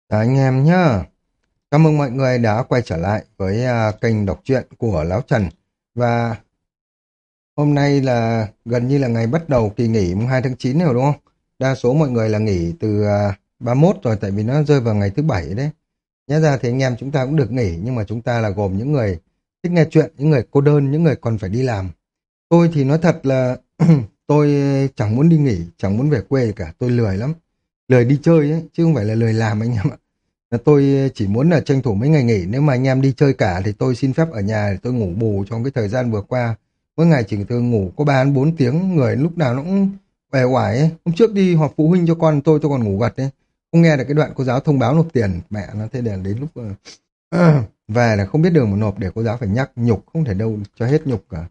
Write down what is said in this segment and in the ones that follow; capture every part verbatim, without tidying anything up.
Chào anh em nhá. Chào mừng mọi người đã quay trở lại với à, kênh đọc truyện của Lão Trần. Và hôm nay là gần như là ngày bắt đầu kỳ nghỉ mùng hai tháng chín rồi đúng không? Đa số mọi người là nghỉ từ à, ba mươi mốt rồi tại vì nó rơi vào ngày thứ bảy đấy. Nhớ ra thì anh em chúng ta cũng được nghỉ nhưng mà chúng ta là gồm những người thích nghe chuyện, những người cô đơn, những người còn phải đi làm. Tôi thì nói thật là tôi chẳng muốn đi nghỉ, chẳng muốn về quê cả, tôi lười lắm. Lười đi chơi ấy, chứ không phải là lười làm anh em ạ. Là tôi chỉ muốn là tranh thủ mấy ngày nghỉ, nếu mà anh em đi chơi cả thì tôi xin phép ở nhà để tôi ngủ bù trong cái thời gian vừa qua. Mỗi ngày chỉ tôi ngủ có ba đến bốn tiếng, người lúc nào nó cũng uể oải ấy. Hôm trước đi họp phụ huynh cho con tôi, tôi còn ngủ gật ấy. Không nghe được cái đoạn cô giáo thông báo nộp tiền, mẹ nó thế để đến lúc ờ, về là không biết đường mà nộp để cô giáo phải nhắc nhục, không thể đâu cho hết nhục cả.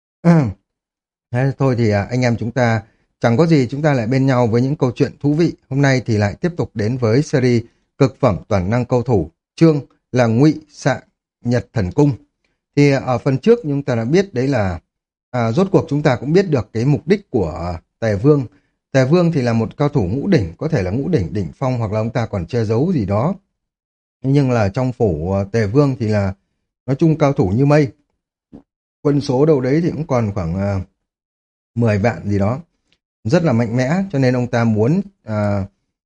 Thế thôi thì à, anh em chúng ta chẳng có gì chúng ta lại bên nhau với những câu chuyện thú vị. Hôm nay thì lại tiếp tục đến với series Cực phẩm toàn năng cầu thủ, chương là Ngụy Xạ Nhật Thần Cung. Thì à, ở phần trước chúng ta đã biết đấy là à, rốt cuộc chúng ta cũng biết được cái mục đích của Tề Vương. Tề Vương thì là một cao thủ ngũ đỉnh, có thể là ngũ đỉnh đỉnh phong hoặc là ông ta còn che giấu gì đó. Nhưng là trong phủ à, Tề Vương thì là nói chung cao thủ như mây. Quân số đâu đấy thì cũng còn khoảng à, mười vạn gì đó, rất là mạnh mẽ, cho nên ông ta muốn à,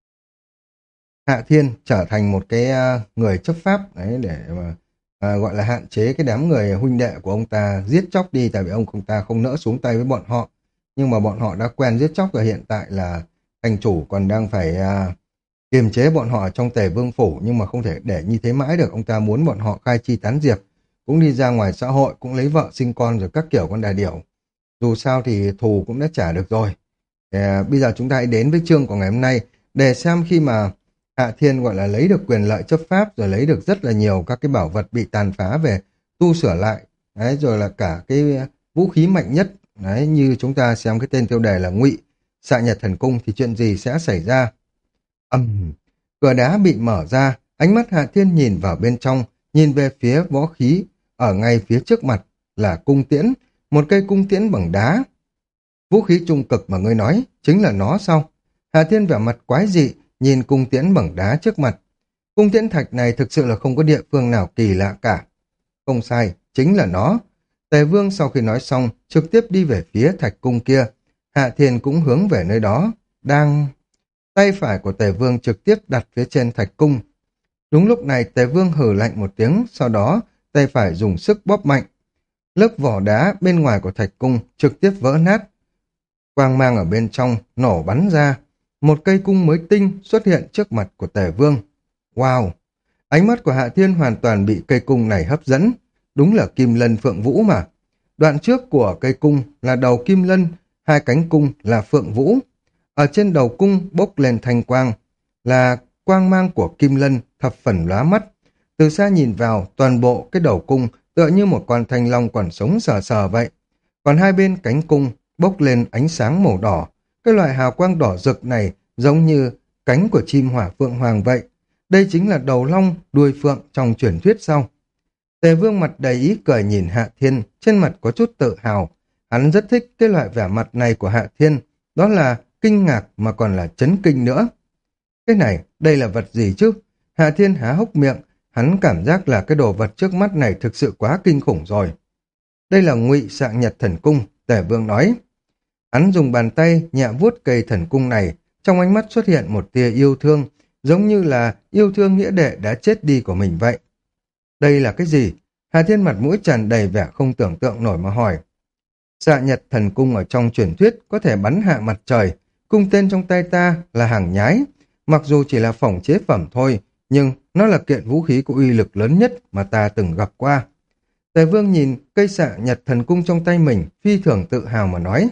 Hạ Thiên trở thành một cái à, người chấp pháp đấy để mà à, gọi là hạn chế cái đám người huynh đệ của ông ta giết chóc đi, tại vì ông ông ta không nỡ xuống tay với bọn họ, nhưng mà bọn họ đã quen giết chóc rồi, hiện tại là thành chủ còn đang phải à, kiềm chế bọn họ trong Tề Vương phủ, nhưng mà không thể để như thế mãi được, ông ta muốn bọn họ khai chi tán diệt, cũng đi ra ngoài xã hội, cũng lấy vợ sinh con rồi các kiểu con đà điểu. Dù sao thì thù cũng đã trả được rồi. À, bây giờ chúng ta hãy đến với chương của ngày hôm nay để xem khi mà Hạ Thiên gọi là lấy được quyền lợi chấp pháp, rồi lấy được rất là nhiều các cái bảo vật bị tàn phá về tu sửa lại, đấy, rồi là cả cái vũ khí mạnh nhất, đấy, như chúng ta xem cái tên tiêu đề là Ngụy Xạ Nhật Thần Cung thì chuyện gì sẽ xảy ra. Ầm, cửa đá bị mở ra, ánh mắt Hạ Thiên nhìn vào bên trong, nhìn về phía võ khí ở ngay phía trước mặt là cung tiễn, một cây cung tiễn bằng đá. Vũ khí trung cực mà ngươi nói, chính là nó sao? Hà Thiên vẻ mặt quái dị, nhìn cung tiễn bằng đá trước mặt. Cung tiễn thạch này thực sự là không có địa phương nào kỳ lạ cả. Không sai, chính là nó. Tề Vương sau khi nói xong, trực tiếp đi về phía thạch cung kia. Hạ Thiên cũng hướng về nơi đó, đang... Tay phải của Tề Vương trực tiếp đặt phía trên thạch cung. Đúng lúc này Tề Vương hừ lạnh một tiếng, sau đó tay phải dùng sức bóp mạnh. Lớp vỏ đá bên ngoài của thạch cung trực tiếp vỡ nát. Quang mang ở bên trong nổ bắn ra. Một cây cung mới tinh xuất hiện trước mặt của Tề Vương. Wow! Ánh mắt của Hạ Thiên hoàn toàn bị cây cung này hấp dẫn. Đúng là kim lân phượng vũ mà. Đoạn trước của cây cung là đầu kim lân, hai cánh cung là phượng vũ. Ở trên đầu cung bốc lên thanh quang, là quang mang của kim lân thập phần lóa mắt. Từ xa nhìn vào, toàn bộ cái đầu cung tựa như một con thanh long còn sống sờ sờ vậy. Còn hai bên cánh cung bốc lên ánh sáng màu đỏ. Cái loại hào quang đỏ rực này giống như cánh của chim hỏa phượng hoàng vậy. Đây chính là đầu long, đuôi phượng trong truyền thuyết sau. Tề Vương mặt đầy ý cười nhìn Hạ Thiên, trên mặt có chút tự hào. Hắn rất thích cái loại vẻ mặt này của Hạ Thiên, đó là kinh ngạc mà còn là chấn kinh nữa. Cái này, đây là vật gì chứ? Hạ Thiên há hốc miệng, hắn cảm giác là cái đồ vật trước mắt này thực sự quá kinh khủng rồi. Đây là Ngụy Xạ Nhật Thần Cung, Tề Vương nói. Hắn dùng bàn tay nhẹ vuốt cây thần cung này, trong ánh mắt xuất hiện một tia yêu thương, giống như là yêu thương nghĩa đệ đã chết đi của mình vậy. Đây là cái gì? Hà Thiên mặt mũi tràn đầy vẻ không tưởng tượng nổi mà hỏi. Xạ Nhật Thần Cung ở trong truyền thuyết có thể bắn hạ mặt trời, cung tên trong tay ta là hàng nhái, mặc dù chỉ là phỏng chế phẩm thôi, nhưng nó là kiện vũ khí có uy lực lớn nhất mà ta từng gặp qua. Tề Vương nhìn cây xạ Nhật Thần Cung trong tay mình, phi thường tự hào mà nói.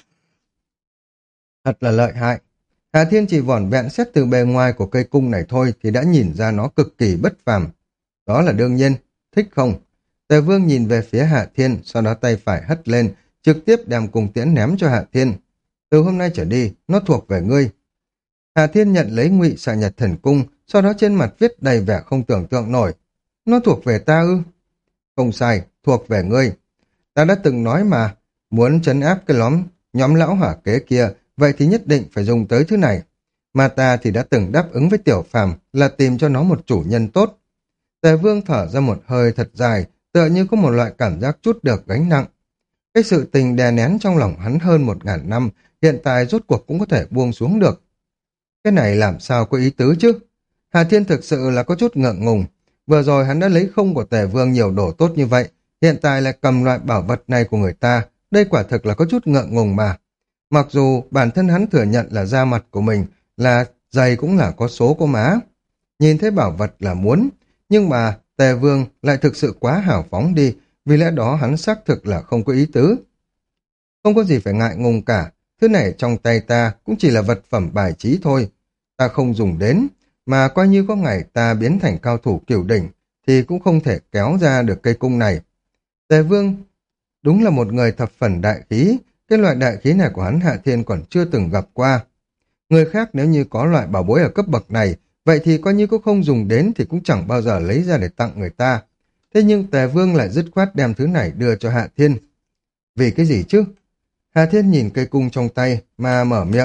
Thật là lợi hại. Hà Thiên chỉ vỏn vẹn xét từ bề ngoài của cây cung này thôi thì đã nhìn ra nó cực kỳ bất phàm. Đó là đương nhiên. Thích không? Tề Vương nhìn về phía Hạ Thiên, sau đó tay phải hất lên, trực tiếp đem cung tiễn ném cho Hạ Thiên. Từ hôm nay trở đi, nó thuộc về ngươi. Hạ Thiên nhận lấy Ngụy Xạ Nhật Thần Cung, sau đó trên mặt viết đầy vẻ không tưởng tượng nổi. Nó thuộc về ta ư? Không sai, thuộc về ngươi. Ta đã từng nói mà, muốn trấn áp cái nhóm, nhóm lão hỏa kế kia, vậy thì nhất định phải dùng tới thứ này. mà ta thì đã từng đáp ứng với Tiểu Phàm là tìm cho nó một chủ nhân tốt. Tề Vương thở ra một hơi thật dài, tựa như có một loại cảm giác trút được gánh nặng. Cái sự tình đè nén trong lòng hắn hơn một ngàn năm, hiện tại rốt cuộc cũng có thể buông xuống được. Cái này làm sao có ý tứ chứ? Hà Thiên thực sự là có chút ngượng ngùng. Vừa rồi hắn đã lấy không của Tề Vương nhiều đồ tốt như vậy, hiện tại lại cầm loại bảo vật này của người ta, đây quả thực là có chút ngượng ngùng mà. Mặc dù bản thân hắn thừa nhận là da mặt của mình, là giày cũng là có số có má. Nhìn thấy bảo vật là muốn, nhưng mà Tề Vương lại thực sự quá hào phóng đi, vì lẽ đó hắn xác thực là không có ý tứ. Không có gì phải ngại ngùng cả, thứ này trong tay ta cũng chỉ là vật phẩm bài trí thôi. Ta không dùng đến, mà coi như có ngày ta biến thành cao thủ cửu đỉnh, thì cũng không thể kéo ra được cây cung này. Tề Vương đúng là một người thập phần đại khí, cái loại đại khí này của hắn Hạ Thiên còn chưa từng gặp qua. Người khác nếu như có loại bảo bối ở cấp bậc này, vậy thì coi như có không dùng đến thì cũng chẳng bao giờ lấy ra để tặng người ta. Thế nhưng Tề Vương lại dứt khoát đem thứ này đưa cho Hạ Thiên. Vì cái gì chứ? Hạ Thiên nhìn cây cung trong tay mà mở miệng.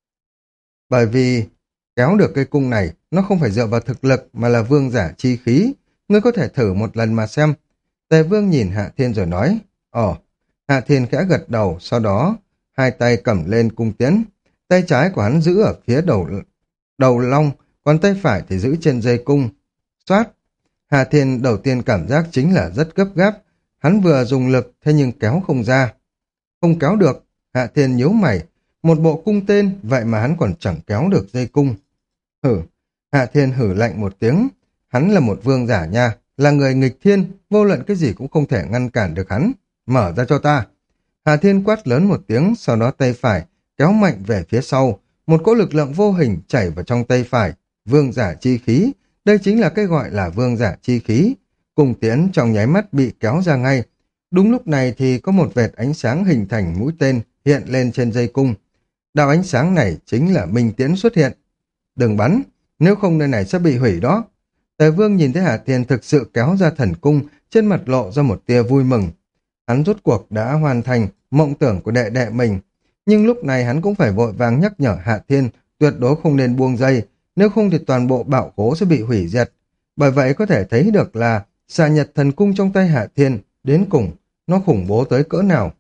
Bởi vì kéo được cây cung này, nó không phải dựa vào thực lực mà là vương giả chi khí. Ngươi có thể thử một lần mà xem. Tề Vương nhìn Hạ Thiên rồi nói. Ồ, Hạ Thiên khẽ gật đầu, sau đó hai tay cầm lên cung tiễn. Tay trái của hắn giữ ở phía đầu đầu long, còn tay phải thì giữ trên dây cung. Xoát! Hạ Thiên đầu tiên cảm giác chính là rất gấp gáp. Hắn vừa dùng lực, thế nhưng kéo không ra. Không kéo được, Hạ Thiên nhíu mày. Một bộ cung tên, vậy mà hắn còn chẳng kéo được dây cung. Hử! Hạ Thiên hử lạnh một tiếng. Hắn là một vương giả nha, là người nghịch thiên, vô luận cái gì cũng không thể ngăn cản được hắn. Mở ra cho ta. Hạ Thiên quát lớn một tiếng, sau đó tay phải kéo mạnh về phía sau. Một cỗ lực lượng vô hình chảy vào trong tay phải. Vương giả chi khí. Đây chính là cái gọi là vương giả chi khí. Cung tiễn trong nháy mắt bị kéo ra ngay. Đúng lúc này thì có một vệt ánh sáng hình thành mũi tên hiện lên trên dây cung. Đạo ánh sáng này chính là minh tiễn xuất hiện. Đừng bắn, nếu không nơi này sẽ bị hủy đó. Tề Vương nhìn thấy Hạ Thiên thực sự kéo ra thần cung, trên mặt lộ ra một tia vui mừng. Hắn rốt cuộc đã hoàn thành mộng tưởng của đệ đệ mình. Nhưng lúc này hắn cũng phải vội vàng nhắc nhở Hạ Thiên tuyệt đối không nên buông dây, nếu không thì toàn bộ bảo khố sẽ bị hủy diệt. Bởi vậy có thể thấy được là xà nhật thần cung trong tay Hạ Thiên đến cùng nó khủng bố tới cỡ nào.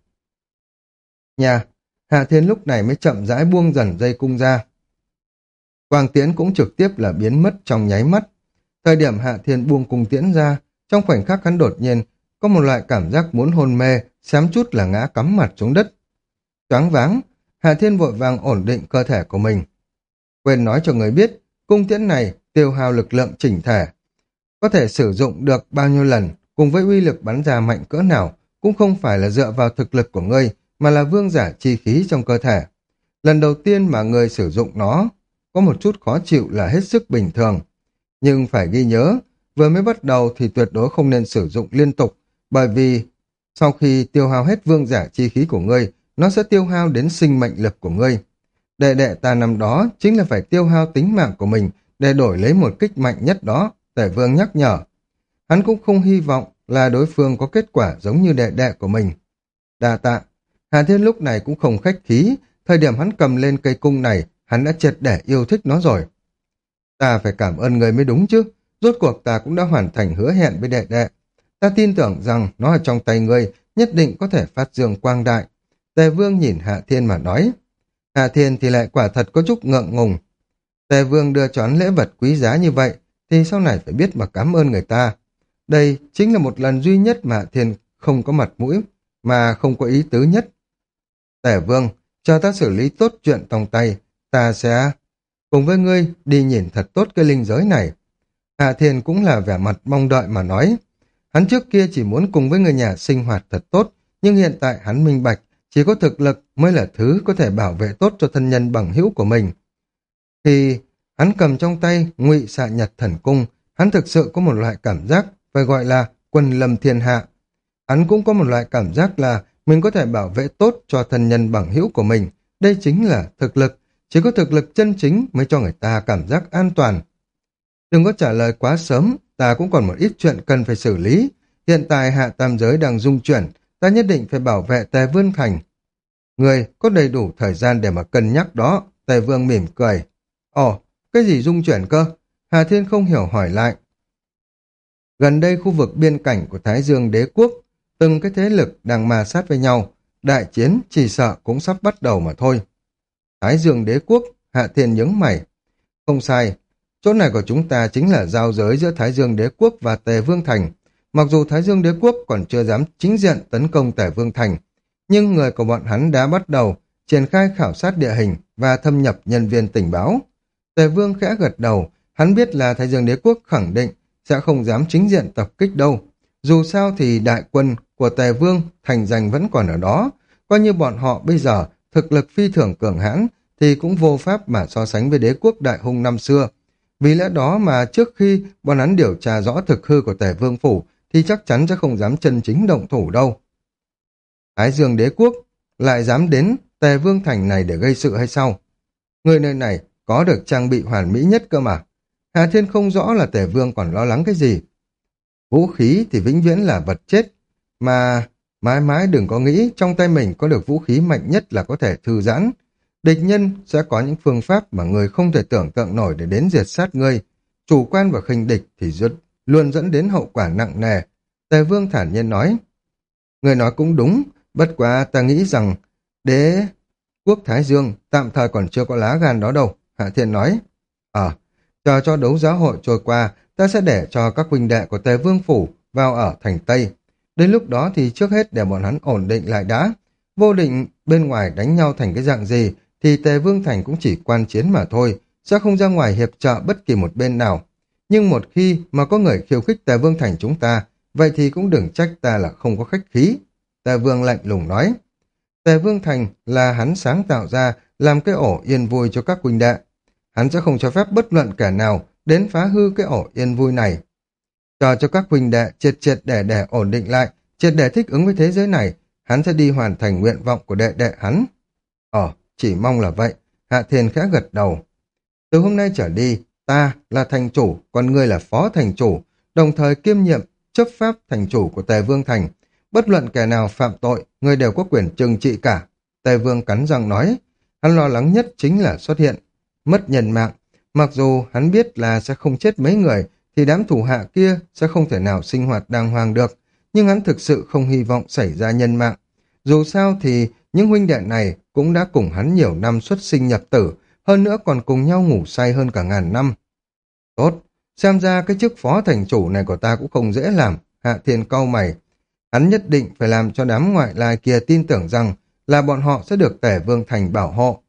Nhà, Hạ Thiên lúc này mới chậm rãi buông dần dây cung ra. Quang tiễn cũng trực tiếp là biến mất trong nháy mắt. Thời điểm Hạ Thiên buông cung tiễn ra, trong khoảnh khắc hắn đột nhiên có một loại cảm giác muốn hôn mê, xém chút là ngã cắm mặt xuống đất. Choáng váng, Hạ Thiên vội vàng ổn định cơ thể của mình. Quên nói cho người biết, cung tiễn này tiêu hao lực lượng chỉnh thể. Có thể sử dụng được bao nhiêu lần, cùng với uy lực bắn ra mạnh cỡ nào, cũng không phải là dựa vào thực lực của ngươi, mà là vương giả chi khí trong cơ thể. Lần đầu tiên mà ngươi sử dụng nó, có một chút khó chịu là hết sức bình thường. Nhưng phải ghi nhớ, vừa mới bắt đầu thì tuyệt đối không nên sử dụng liên tục, bởi vì sau khi tiêu hao hết vương giả chi khí của ngươi, nó sẽ tiêu hao đến sinh mệnh lực của ngươi. Đệ đệ ta năm đó chính là phải tiêu hao tính mạng của mình để đổi lấy một kích mạnh nhất đó, Tề Vương nhắc nhở. Hắn cũng không hy vọng là đối phương có kết quả giống như đệ đệ của mình. Đa tạ, Hà Thiên lúc này cũng không khách khí, thời điểm hắn cầm lên cây cung này, hắn đã triệt để yêu thích nó rồi. Ta phải cảm ơn người mới đúng chứ, rốt cuộc ta cũng đã hoàn thành hứa hẹn với đệ đệ. Ta tin tưởng rằng nó ở trong tay ngươi nhất định có thể phát dương quang đại. Tề Vương nhìn Hạ Thiên mà nói. Hạ Thiên thì lại quả thật có chút ngượng ngùng. Tề Vương đưa cho hắn lễ vật quý giá như vậy, thì sau này phải biết mà cảm ơn người ta. Đây chính là một lần duy nhất mà Hạ Thiên không có mặt mũi, mà không có ý tứ nhất. Tề Vương, cho ta xử lý tốt chuyện trong tay, ta sẽ cùng với ngươi đi nhìn thật tốt cái linh giới này. Hạ Thiên cũng là vẻ mặt mong đợi mà nói. Hắn trước kia chỉ muốn cùng với người nhà sinh hoạt thật tốt, nhưng hiện tại hắn minh bạch, chỉ có thực lực mới là thứ có thể bảo vệ tốt cho thân nhân bằng hữu của mình. Khi hắn cầm trong tay Ngụy Xạ Nhật Thần Cung, hắn thực sự có một loại cảm giác phải gọi là quân lâm thiên hạ. Hắn cũng có một loại cảm giác là mình có thể bảo vệ tốt cho thân nhân bằng hữu của mình. Đây chính là thực lực. Chỉ có thực lực chân chính mới cho người ta cảm giác an toàn. Đừng có trả lời quá sớm, ta cũng còn một ít chuyện cần phải xử lý. Hiện tại hạ tam giới đang dung chuyển, ta nhất định phải bảo vệ Tề Vương Thành. Người có đầy đủ thời gian để mà cân nhắc đó, Tề Vương mỉm cười. Ồ, cái gì rung chuyển cơ? Hà Thiên không hiểu hỏi lại. Gần đây khu vực biên cảnh của Thái Dương Đế quốc, từng cái thế lực đang ma sát với nhau, đại chiến chỉ sợ cũng sắp bắt đầu mà thôi. Thái Dương Đế quốc, Hạ Thiên nhướng mày. Không sai, chỗ này của chúng ta chính là giao giới giữa Thái Dương Đế quốc và Tề Vương Thành. Mặc dù Thái Dương Đế quốc còn chưa dám chính diện tấn công Tề Vương Thành, nhưng người của bọn hắn đã bắt đầu triển khai khảo sát địa hình và thâm nhập nhân viên tình báo. Tề Vương khẽ gật đầu, hắn biết là Thái Dương Đế quốc khẳng định sẽ không dám chính diện tập kích đâu. Dù sao thì đại quân của Tề Vương thành danh vẫn còn ở đó, coi như bọn họ bây giờ thực lực phi thường cường hãn thì cũng vô pháp mà so sánh với đế quốc đại hung năm xưa. Vì lẽ đó mà trước khi bọn hắn điều tra rõ thực hư của Tề Vương phủ thì chắc chắn sẽ không dám chân chính động thủ đâu. Thái Dương Đế quốc lại dám đến Tề Vương thành này để gây sự hay sao? Người nơi này có được trang bị hoàn mỹ nhất cơ mà. Hà Thiên không rõ là Tề Vương còn lo lắng cái gì. Vũ khí thì vĩnh viễn là vật chết, mà mãi mãi đừng có nghĩ trong tay mình có được vũ khí mạnh nhất là có thể thư giãn. Địch nhân sẽ có những phương pháp mà người không thể tưởng tượng nổi để đến diệt sát ngươi. Chủ quan và khinh địch thì rất, luôn dẫn đến hậu quả nặng nề. Tề Vương thản nhiên nói. Người nói cũng đúng, bất quá ta nghĩ rằng đế quốc Thái Dương tạm thời còn chưa có lá gan đó đâu. Hạ Thiên nói. Ờ, chờ cho đấu giá hội trôi qua, ta sẽ để cho các huynh đệ của Tề Vương phủ vào ở thành Tây. Đến lúc đó thì trước hết để bọn hắn ổn định lại đã. Vô định bên ngoài đánh nhau thành cái dạng gì thì Tề Vương thành cũng chỉ quan chiến mà thôi, sẽ không ra ngoài hiệp trợ bất kỳ một bên nào. Nhưng một khi mà có người khiêu khích Tề Vương thành chúng ta, vậy thì cũng đừng trách ta là không có khách khí. Tề Vương lạnh lùng nói. Tề Vương thành là hắn sáng tạo ra, làm cái ổ yên vui cho các huynh đệ. Hắn sẽ không cho phép bất luận kẻ nào đến phá hư cái ổ yên vui này. Chờ cho các huynh đệ triệt triệt để để ổn định lại, triệt để thích ứng với thế giới này, hắn sẽ đi hoàn thành nguyện vọng của đệ đệ hắn. Ờ, chỉ mong là vậy. Hạ Thiên khẽ gật đầu. Từ hôm nay trở đi, ta là thành chủ, còn ngươi là phó thành chủ, đồng thời kiêm nhiệm chấp pháp thành chủ của Tề Vương thành. Bất luận kẻ nào phạm tội, ngươi đều có quyền trừng trị cả. Tề Vương cắn răng nói. Hắn lo lắng nhất chính là xuất hiện mất nhân mạng. Mặc dù hắn biết là sẽ không chết mấy người, thì đám thủ hạ kia sẽ không thể nào sinh hoạt đàng hoàng được, nhưng hắn thực sự không hy vọng xảy ra nhân mạng. Dù sao thì những huynh đệ này cũng đã cùng hắn nhiều năm xuất sinh nhập tử, hơn nữa còn cùng nhau ngủ say hơn cả ngàn năm. Tốt, xem ra cái chức phó thành chủ này của ta cũng không dễ làm. Hạ Thiên cau mày. Hắn nhất định phải làm cho đám ngoại lai kia tin tưởng rằng là bọn họ sẽ được Tề Vương thành bảo hộ.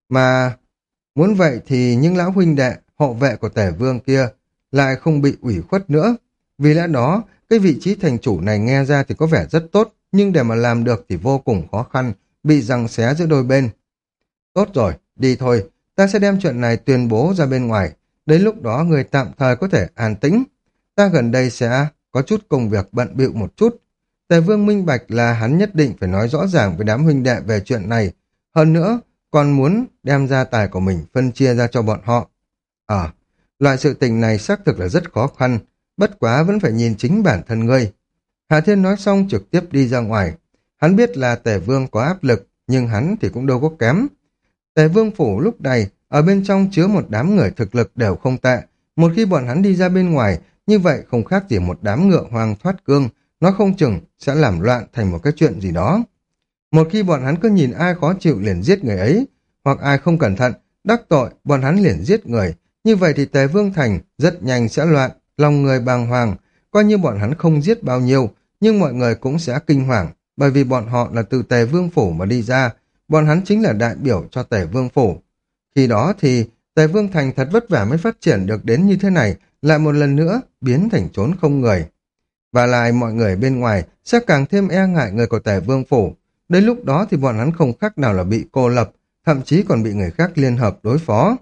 Mà muốn vậy thì những lão huynh đệ, hộ vệ của Tề Vương kia lại không bị ủy khuất nữa. Vì lẽ đó, cái vị trí thành chủ này nghe ra thì có vẻ rất tốt, nhưng để mà làm được thì vô cùng khó khăn, bị giằng xé giữa đôi bên. Tốt rồi, đi thôi, ta sẽ đem chuyện này tuyên bố ra bên ngoài. Đến lúc đó người tạm thời có thể an tĩnh. Ta gần đây sẽ có chút công việc bận bịu một chút. Tề Vương minh bạch là hắn nhất định phải nói rõ ràng với đám huynh đệ về chuyện này. Hơn nữa, còn muốn đem gia tài của mình phân chia ra cho bọn họ. Ờ, loại sự tình này xác thực là rất khó khăn, bất quá vẫn phải nhìn chính bản thân ngươi. Hạ Thiên nói xong trực tiếp đi ra ngoài. Hắn biết là Tề Vương có áp lực, nhưng hắn thì cũng đâu có kém. Tề Vương phủ lúc này, ở bên trong chứa một đám người thực lực đều không tệ. Một khi bọn hắn đi ra bên ngoài, như vậy không khác gì một đám ngựa hoang thoát cương, nó không chừng sẽ làm loạn thành một cái chuyện gì đó. Một khi bọn hắn cứ nhìn ai khó chịu liền giết người ấy, hoặc ai không cẩn thận, đắc tội, bọn hắn liền giết người. Như vậy thì Tề Vương thành rất nhanh sẽ loạn, lòng người bàng hoàng, coi như bọn hắn không giết bao nhiêu, nhưng mọi người cũng sẽ kinh hoàng, bởi vì bọn họ là từ Tề Vương phủ mà đi ra, bọn hắn chính là đại biểu cho Tề Vương phủ. Khi đó thì Tề Vương thành thật vất vả mới phát triển được đến như thế này, lại một lần nữa biến thành trốn không người. Và lại mọi người bên ngoài sẽ càng thêm e ngại người của Tề Vương phủ. Đến lúc đó thì bọn hắn không khác nào là bị cô lập, thậm chí còn bị người khác liên hợp đối phó.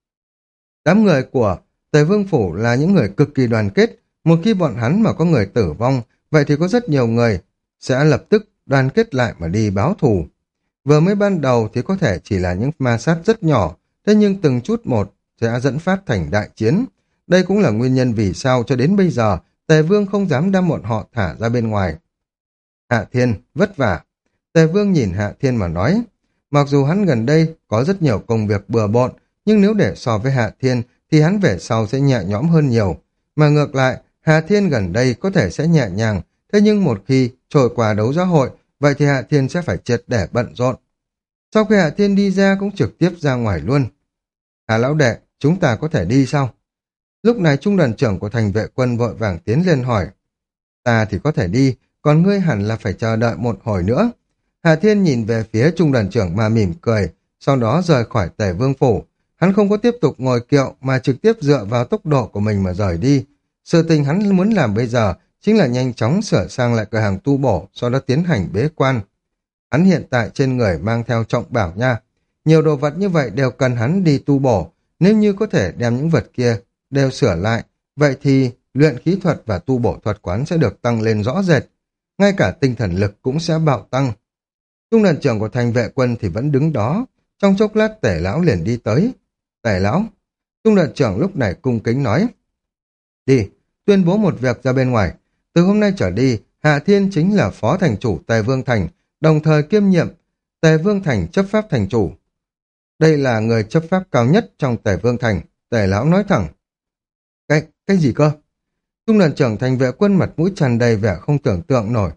Đám người của Tề Vương phủ là những người cực kỳ đoàn kết, một khi bọn hắn mà có người tử vong, vậy thì có rất nhiều người sẽ lập tức đoàn kết lại mà đi báo thù. Vừa mới ban đầu thì có thể chỉ là những ma sát rất nhỏ, thế nhưng từng chút một sẽ dẫn phát thành đại chiến. Đây cũng là nguyên nhân vì sao cho đến bây giờ Tề Vương không dám đem bọn họ thả ra bên ngoài. Hạ Thiên, vất vả. Tề Vương nhìn Hạ Thiên mà nói, mặc dù hắn gần đây có rất nhiều công việc bừa bộn, nhưng nếu để so với Hạ Thiên thì hắn về sau sẽ nhẹ nhõm hơn nhiều. Mà ngược lại, Hạ Thiên gần đây có thể sẽ nhẹ nhàng, thế nhưng một khi trôi qua đấu giá hội, vậy thì Hạ Thiên sẽ phải triệt để bận rộn. Sau khi Hạ Thiên đi ra cũng trực tiếp ra ngoài luôn. Hà lão đệ, chúng ta có thể đi sao? Lúc này trung đoàn trưởng của thành vệ quân vội vàng tiến lên hỏi. Ta thì có thể đi, còn ngươi hẳn là phải chờ đợi một hồi nữa. Hà Thiên nhìn về phía trung đoàn trưởng mà mỉm cười, sau đó rời khỏi Tề Vương phủ. Hắn không có tiếp tục ngồi kiệu mà trực tiếp dựa vào tốc độ của mình mà rời đi. Sự tình hắn muốn làm bây giờ chính là nhanh chóng sửa sang lại cửa hàng tu bổ, sau đó tiến hành bế quan. Hắn hiện tại trên người mang theo trọng bảo nha. Nhiều đồ vật như vậy đều cần hắn đi tu bổ. Nếu như có thể đem những vật kia đều sửa lại, vậy thì luyện khí thuật và tu bổ thuật quán sẽ được tăng lên rõ rệt. Ngay cả tinh thần lực cũng sẽ bạo tăng. Trung đoàn trưởng của thành vệ quân thì vẫn đứng đó. Trong chốc lát Tể lão liền đi tới. Tể lão, trung đoàn trưởng lúc này cung kính nói. Đi, tuyên bố một việc ra bên ngoài. Từ hôm nay trở đi, Hạ Thiên chính là phó thành chủ Tề Vương Thành, đồng thời kiêm nhiệm Tề Vương Thành chấp pháp thành chủ. Đây là người chấp pháp cao nhất trong Tề Vương Thành, Tề lão nói thẳng. Cái, cái gì cơ? Trung đoàn trưởng thành vệ quân mặt mũi tràn đầy vẻ không tưởng tượng nổi.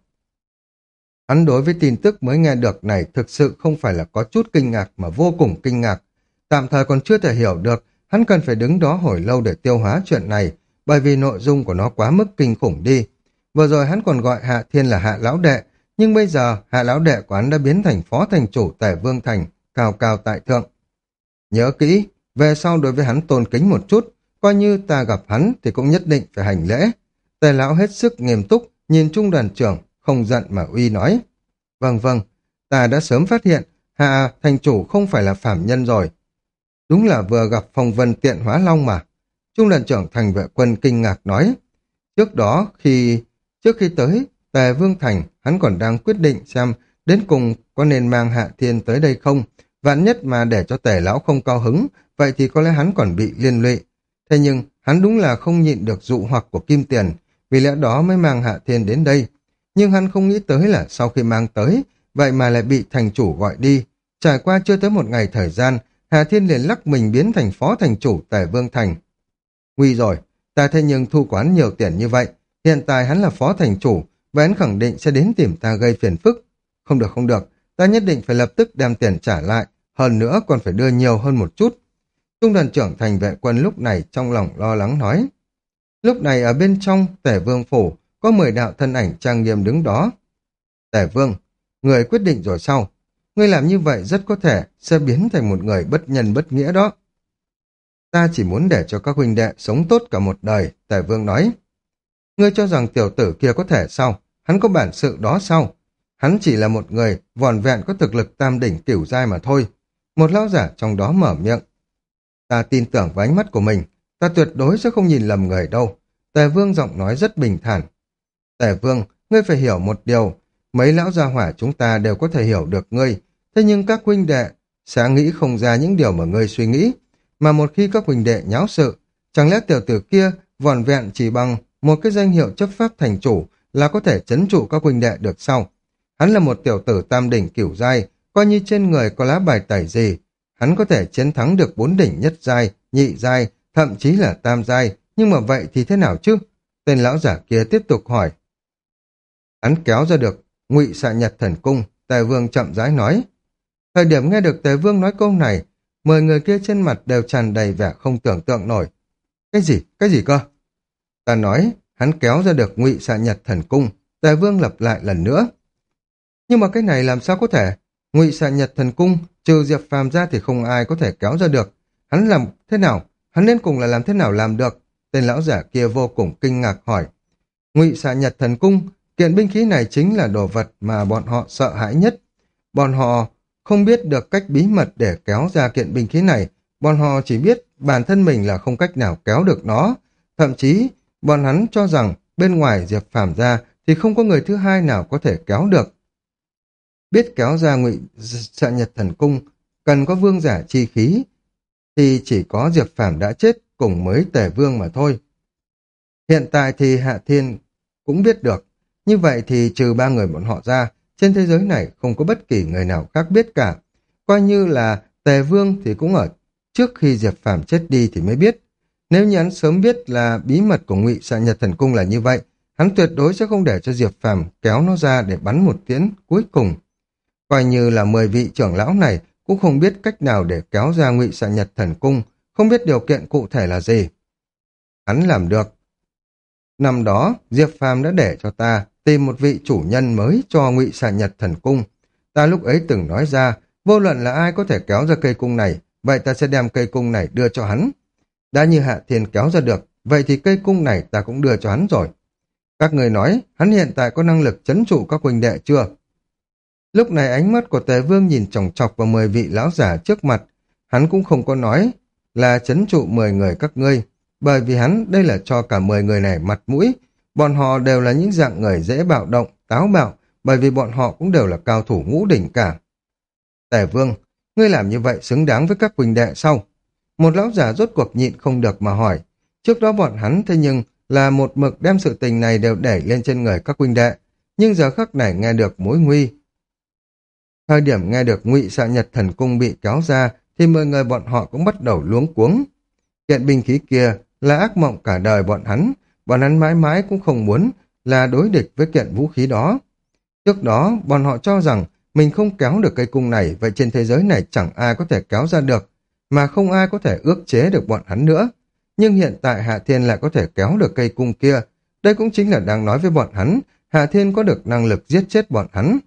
Hắn đối với tin tức mới nghe được này thực sự không phải là có chút kinh ngạc mà vô cùng kinh ngạc. Tạm thời còn chưa thể hiểu được, hắn cần phải đứng đó hồi lâu để tiêu hóa chuyện này, bởi vì nội dung của nó quá mức kinh khủng đi. Vừa rồi hắn còn gọi Hạ Thiên là Hạ Lão Đệ, nhưng bây giờ Hạ Lão Đệ của hắn đã biến thành phó thành chủ Tề Vương Thành, cao cao tại thượng. Nhớ kỹ, về sau đối với hắn tôn kính một chút, coi như ta gặp hắn thì cũng nhất định phải hành lễ. Tề lão hết sức nghiêm túc, nhìn trung đoàn trưởng, không giận mà uy nói. Vâng vâng, ta đã sớm phát hiện, Hạ thành chủ không phải là phạm nhân rồi. Đúng là vừa gặp phong vân tiện hóa long mà. Trung đoàn trưởng thành vệ quân kinh ngạc nói. Trước đó, khi trước khi tới Tề Vương Thành, hắn còn đang quyết định xem đến cùng có nên mang Hạ Thiên tới đây không. Vạn nhất mà để cho Tề lão không cao hứng, vậy thì có lẽ hắn còn bị liên lụy. Thế nhưng, hắn đúng là không nhịn được dụ hoặc của kim tiền, vì lẽ đó mới mang Hạ Thiên đến đây. Nhưng hắn không nghĩ tới là sau khi mang tới, vậy mà lại bị thành chủ gọi đi. Trải qua chưa tới một ngày thời gian, Hạ Thiên liền lắc mình biến thành phó thành chủ Tề Vương Thành. Nguy rồi, ta thế nhưng thu quán nhiều tiền như vậy, hiện tại hắn là phó thành chủ, và hắn khẳng định sẽ đến tìm ta gây phiền phức. Không được không được, ta nhất định phải lập tức đem tiền trả lại, hơn nữa còn phải đưa nhiều hơn một chút. Trung đoàn trưởng thành vệ quân lúc này trong lòng lo lắng nói. Lúc này ở bên trong Tề Vương phủ có mười đạo thân ảnh trang nghiêm đứng đó. Tề Vương, người quyết định rồi sao? Ngươi làm như vậy rất có thể sẽ biến thành một người bất nhân bất nghĩa đó. Ta chỉ muốn để cho các huynh đệ sống tốt cả một đời, Tề Vương nói. Ngươi cho rằng tiểu tử kia có thể sao? Hắn có bản sự đó sao? Hắn chỉ là một người vòn vẹn có thực lực tam đỉnh cửu giai mà thôi. Một lão giả trong đó mở miệng. Ta tin tưởng vào ánh mắt của mình, ta tuyệt đối sẽ không nhìn lầm người đâu. Tề Vương giọng nói rất bình thản. Tề Vương, ngươi phải hiểu một điều, mấy lão gia hỏa chúng ta đều có thể hiểu được ngươi, thế nhưng các huynh đệ sẽ nghĩ không ra những điều mà ngươi suy nghĩ, mà một khi các huynh đệ nháo sự, chẳng lẽ tiểu tử kia vòn vẹn chỉ bằng một cái danh hiệu chấp pháp thành chủ là có thể trấn trụ các huynh đệ được sao? Hắn là một tiểu tử tam đỉnh cửu giai, coi như trên người có lá bài tẩy gì, hắn có thể chiến thắng được bốn đỉnh nhất giai, nhị giai, thậm chí là tam giai, nhưng mà vậy thì thế nào chứ? Tên lão giả kia tiếp tục hỏi. Hắn kéo ra được Ngụy Xạ Nhật Thần Cung, Tề Vương chậm rãi nói. Thời điểm nghe được Tề Vương nói câu này, mười người kia trên mặt đều tràn đầy vẻ không tưởng tượng nổi. Cái gì? Cái gì cơ? Ta nói, hắn kéo ra được Ngụy Xạ Nhật Thần Cung, Tề Vương lặp lại lần nữa. Nhưng mà cái này làm sao có thể? Ngụy Xạ Nhật Thần Cung, trừ Diệp Phàm ra thì không ai có thể kéo ra được. Hắn làm thế nào? Hắn đến cùng là làm thế nào làm được? Tên lão giả kia vô cùng kinh ngạc hỏi. Ngụy Xạ Nhật Thần Cung, kiện binh khí này chính là đồ vật mà bọn họ sợ hãi nhất. Bọn họ không biết được cách bí mật để kéo ra kiện binh khí này. Bọn họ chỉ biết bản thân mình là không cách nào kéo được nó. Thậm chí, bọn hắn cho rằng bên ngoài Diệp Phàm ra thì không có người thứ hai nào có thể kéo được. Biết kéo ra Ngụy Xạ Nhật Thần Cung cần có vương giả chi khí thì chỉ có Diệp Phàm đã chết cùng mới Tề Vương mà thôi. Hiện tại thì Hạ Thiên cũng biết được, như vậy thì trừ ba người bọn họ ra, trên thế giới này không có bất kỳ người nào khác biết cả. Coi như là Tề Vương thì cũng ở trước khi Diệp Phàm chết đi thì mới biết. Nếu như hắn sớm biết là bí mật của Ngụy Xạ Nhật Thần Cung là như vậy, hắn tuyệt đối sẽ không để cho Diệp Phàm kéo nó ra để bắn một tiễn cuối cùng. Coi như là mười vị trưởng lão này cũng không biết cách nào để kéo ra Ngụy Xạ Nhật Thần Cung, không biết điều kiện cụ thể là gì. Hắn làm được. Năm đó, Diệp Phàm đã để cho ta tìm một vị chủ nhân mới cho Ngụy Xạ Nhật Thần Cung. Ta lúc ấy từng nói ra, vô luận là ai có thể kéo ra cây cung này, vậy ta sẽ đem cây cung này đưa cho hắn. Đã như Hạ Thiên kéo ra được, vậy thì cây cung này ta cũng đưa cho hắn rồi. Các người nói, hắn hiện tại có năng lực trấn trụ các huynh đệ chưa? Lúc này ánh mắt của Tề Vương nhìn chòng chọc vào mười vị lão giả trước mặt. Hắn cũng không có nói là trấn trụ mười người các ngươi, bởi vì hắn đây là cho cả mười người này mặt mũi. Bọn họ đều là những dạng người dễ bạo động, táo bạo, bởi vì bọn họ cũng đều là cao thủ ngũ đỉnh cả. Tề Vương, ngươi làm như vậy xứng đáng với các huynh đệ sau. Một lão giả rốt cuộc nhịn không được mà hỏi. Trước đó bọn hắn thế nhưng là một mực đem sự tình này đều đẩy lên trên người các huynh đệ, nhưng giờ khắc này nghe được mối nguy. Thời điểm nghe được Ngụy Xạ Nhật Thần Cung bị kéo ra, thì mười người bọn họ cũng bắt đầu luống cuống. Kiện binh khí kia là ác mộng cả đời bọn hắn, bọn hắn mãi mãi cũng không muốn là đối địch với kiện vũ khí đó. Trước đó, bọn họ cho rằng mình không kéo được cây cung này, vậy trên thế giới này chẳng ai có thể kéo ra được, mà không ai có thể ước chế được bọn hắn nữa. Nhưng hiện tại Hạ Thiên lại có thể kéo được cây cung kia, đây cũng chính là đang nói với bọn hắn, Hạ Thiên có được năng lực giết chết bọn hắn.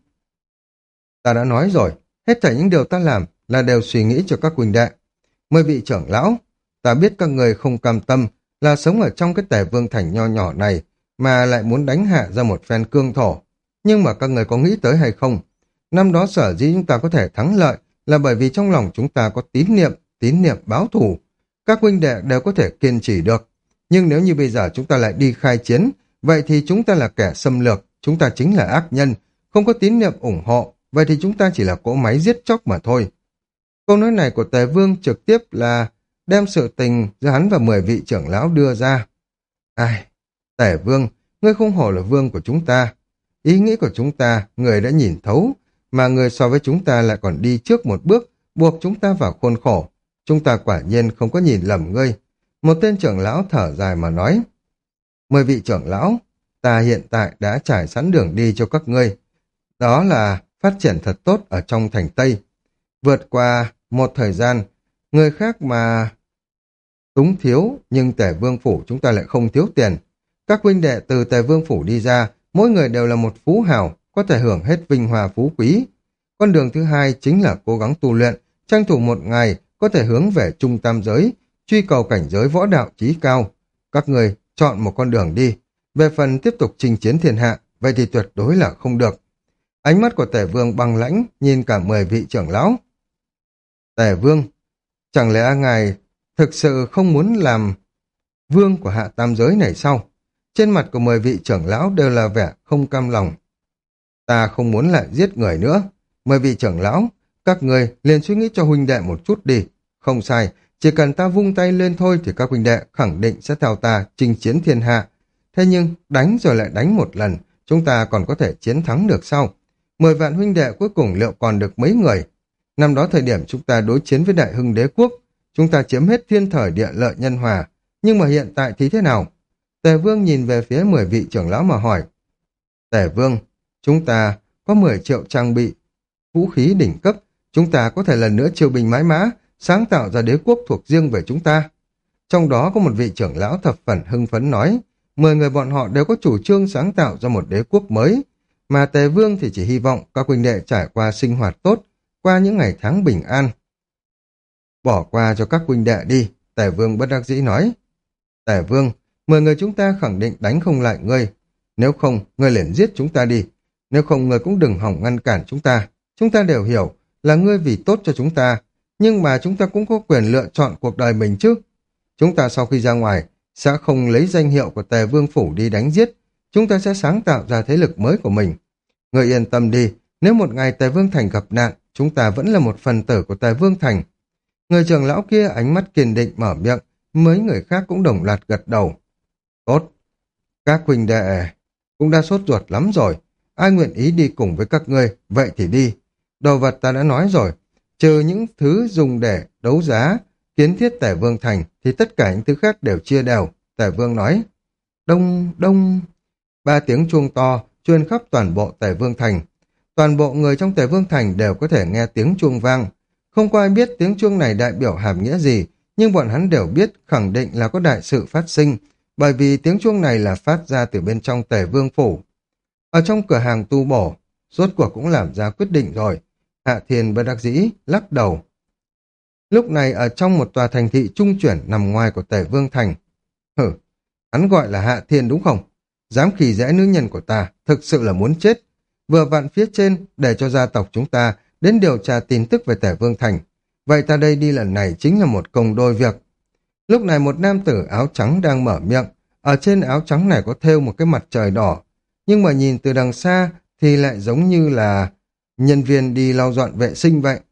Ta đã nói rồi, hết thảy những điều ta làm là đều suy nghĩ cho các huynh đệ. Mười vị trưởng lão, ta biết các người không cam tâm là sống ở trong cái Tề Vương Thành nho nhỏ này mà lại muốn đánh hạ ra một phen cương thổ. Nhưng mà các người có nghĩ tới hay không? Năm đó sở dĩ chúng ta có thể thắng lợi là bởi vì trong lòng chúng ta có tín niệm, tín niệm báo thù. Các huynh đệ đều có thể kiên trì được. Nhưng nếu như bây giờ chúng ta lại đi khai chiến, vậy thì chúng ta là kẻ xâm lược, chúng ta chính là ác nhân, không có tín niệm ủng hộ, vậy thì chúng ta chỉ là cỗ máy giết chóc mà thôi. Câu nói này của Tề Vương trực tiếp là đem sự tình giữa hắn và mười vị trưởng lão đưa ra. Ai, Tề Vương, ngươi không hổ là vương của chúng ta. Ý nghĩ của chúng ta, người đã nhìn thấu, mà người so với chúng ta lại còn đi trước một bước, buộc chúng ta vào khuôn khổ. Chúng ta quả nhiên không có nhìn lầm ngươi. Một tên trưởng lão thở dài mà nói. Mười vị trưởng lão, ta hiện tại đã trải sẵn đường đi cho các ngươi. Đó là phát triển thật tốt ở trong thành Tây. Vượt qua một thời gian, người khác mà túng thiếu, nhưng Tề Vương Phủ chúng ta lại không thiếu tiền. Các huynh đệ từ Tề Vương Phủ đi ra, mỗi người đều là một phú hào, có thể hưởng hết vinh hoa phú quý. Con đường thứ hai chính là cố gắng tu luyện, tranh thủ một ngày có thể hướng về trung tam giới, truy cầu cảnh giới võ đạo chí cao. Các người chọn một con đường đi. Về phần tiếp tục chinh chiến thiên hạ, vậy thì tuyệt đối là không được. Ánh mắt của Tề Vương băng lãnh, nhìn cả mười vị trưởng lão. Tề Vương, chẳng lẽ ngài thực sự không muốn làm vương của hạ tam giới này sao? Trên mặt của mười vị trưởng lão đều là vẻ không cam lòng. Ta không muốn lại giết người nữa. Mười vị trưởng lão, các người liền suy nghĩ cho huynh đệ một chút đi. Không sai, chỉ cần ta vung tay lên thôi thì các huynh đệ khẳng định sẽ theo ta chinh chiến thiên hạ. Thế nhưng đánh rồi lại đánh một lần, chúng ta còn có thể chiến thắng được sao? Mười vạn huynh đệ cuối cùng liệu còn được mấy người? Năm đó thời điểm chúng ta đối chiến với Đại Hưng Đế Quốc, chúng ta chiếm hết thiên thời địa lợi nhân hòa. Nhưng mà hiện tại thì thế nào? Tề Vương nhìn về phía mười vị trưởng lão mà hỏi. Tề Vương, chúng ta có mười triệu trang bị vũ khí đỉnh cấp, chúng ta có thể lần nữa chiêu binh mãi mã, sáng tạo ra đế quốc thuộc riêng về chúng ta. Trong đó có một vị trưởng lão thập phần hưng phấn nói, mười người bọn họ đều có chủ trương sáng tạo ra một đế quốc mới, mà Tề Vương thì chỉ hy vọng các huynh đệ trải qua sinh hoạt tốt, qua những ngày tháng bình an. Bỏ qua cho các huynh đệ đi, Tề Vương bất đắc dĩ nói. Tề Vương, mười người chúng ta khẳng định đánh không lại ngươi. Nếu không, ngươi liền giết chúng ta đi. Nếu không, ngươi cũng đừng hỏng ngăn cản chúng ta. Chúng ta đều hiểu là ngươi vì tốt cho chúng ta, nhưng mà chúng ta cũng có quyền lựa chọn cuộc đời mình chứ. Chúng ta sau khi ra ngoài, sẽ không lấy danh hiệu của Tề Vương Phủ đi đánh giết. Chúng ta sẽ sáng tạo ra thế lực mới của mình. Ngươi yên tâm đi, nếu một ngày Tề Vương Thành gặp nạn, chúng ta vẫn là một phần tử của Tề Vương Thành. Người trưởng lão kia ánh mắt kiên định mở miệng, mấy người khác cũng đồng loạt gật đầu. Tốt, các huynh đệ cũng đã sốt ruột lắm rồi. Ai nguyện ý đi cùng với các ngươi, vậy thì đi. Đồ vật ta đã nói rồi, trừ những thứ dùng để đấu giá, kiến thiết Tề Vương Thành thì tất cả những thứ khác đều chia đều. Tề Vương nói, đông, đông, ba tiếng chuông to truyền khắp toàn bộ Tề Vương Thành. Toàn bộ người trong Tề Vương Thành đều có thể nghe tiếng chuông vang. Không có ai biết tiếng chuông này đại biểu hàm nghĩa gì, nhưng bọn hắn đều biết khẳng định là có đại sự phát sinh, bởi vì tiếng chuông này là phát ra từ bên trong Tề Vương Phủ. Ở trong cửa hàng tu bổ, rốt cuộc cũng làm ra quyết định rồi. Hạ Thiên bất đắc dĩ lắc đầu. Lúc này ở trong một tòa thành thị trung chuyển nằm ngoài của Tề Vương Thành. Hử, hắn gọi là Hạ Thiên đúng không? Dám khi dễ nữ nhân của ta, thực sự là muốn chết. Vừa vặn phía trên để cho gia tộc chúng ta đến điều tra tin tức về Tề Vương Thành. Vậy ta đây đi lần này chính là một công đôi việc. Lúc này một nam tử áo trắng đang mở miệng. Ở trên áo trắng này có thêu một cái mặt trời đỏ. Nhưng mà nhìn từ đằng xa thì lại giống như là nhân viên đi lau dọn vệ sinh vậy.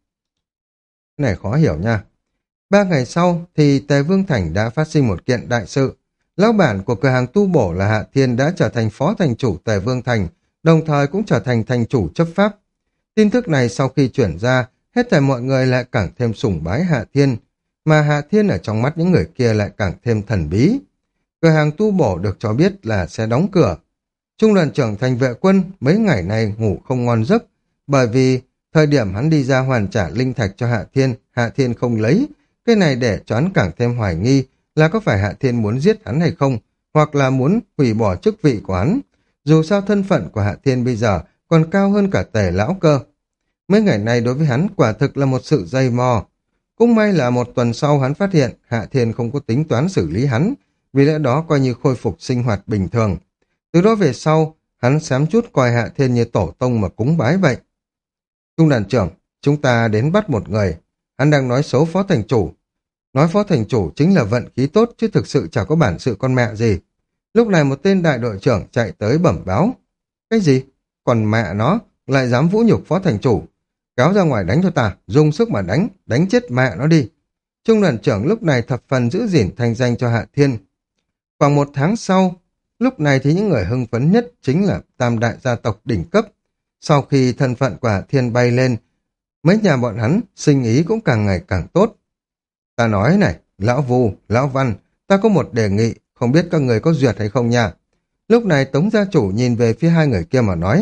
Cái này khó hiểu nha. Ba ngày sau thì Tề Vương Thành đã phát sinh một kiện đại sự. Lão bản của cửa hàng tu bổ là Hạ Thiên đã trở thành phó thành chủ Tề Vương Thành, đồng thời cũng trở thành thành chủ chấp pháp. Tin tức này sau khi chuyển ra, hết thảy mọi người lại càng thêm sùng bái Hạ Thiên, mà Hạ Thiên ở trong mắt những người kia lại càng thêm thần bí. Cửa hàng tu bổ được cho biết là sẽ đóng cửa. Trung đoàn trưởng thành vệ quân mấy ngày nay ngủ không ngon giấc, bởi vì thời điểm hắn đi ra hoàn trả linh thạch cho Hạ Thiên, Hạ Thiên không lấy. Cái này để cho hắn càng thêm hoài nghi là có phải Hạ Thiên muốn giết hắn hay không, hoặc là muốn hủy bỏ chức vị của hắn. Dù sao thân phận của Hạ Thiên bây giờ còn cao hơn cả Tề lão cơ. Mấy ngày nay đối với hắn quả thực là một sự dây mò. Cũng may là một tuần sau hắn phát hiện Hạ Thiên không có tính toán xử lý hắn, vì lẽ đó coi như khôi phục sinh hoạt bình thường. Từ đó về sau, hắn xém chút coi Hạ Thiên như tổ tông mà cúng bái vậy. Trung đoàn trưởng, chúng ta đến bắt một người. Hắn đang nói xấu phó thành chủ. Nói phó thành chủ chính là vận khí tốt chứ thực sự chả có bản sự con mẹ gì. Lúc này một tên đại đội trưởng chạy tới bẩm báo. Cái gì? Còn mẹ nó lại dám vũ nhục phó thành chủ. Kéo ra ngoài đánh cho ta, dùng sức mà đánh, đánh chết mẹ nó đi. Trung đoàn trưởng lúc này thập phần giữ gìn thanh danh cho Hạ Thiên. Khoảng một tháng sau, lúc này thì những người hưng phấn nhất chính là tam đại gia tộc đỉnh cấp. Sau khi thân phận của Hạ Thiên bay lên, mấy nhà bọn hắn sinh ý cũng càng ngày càng tốt. Ta nói này, Lão Vu, Lão Văn, ta có một đề nghị, không biết các người có duyệt hay không nha. Lúc này Tống gia chủ nhìn về phía hai người kia mà nói.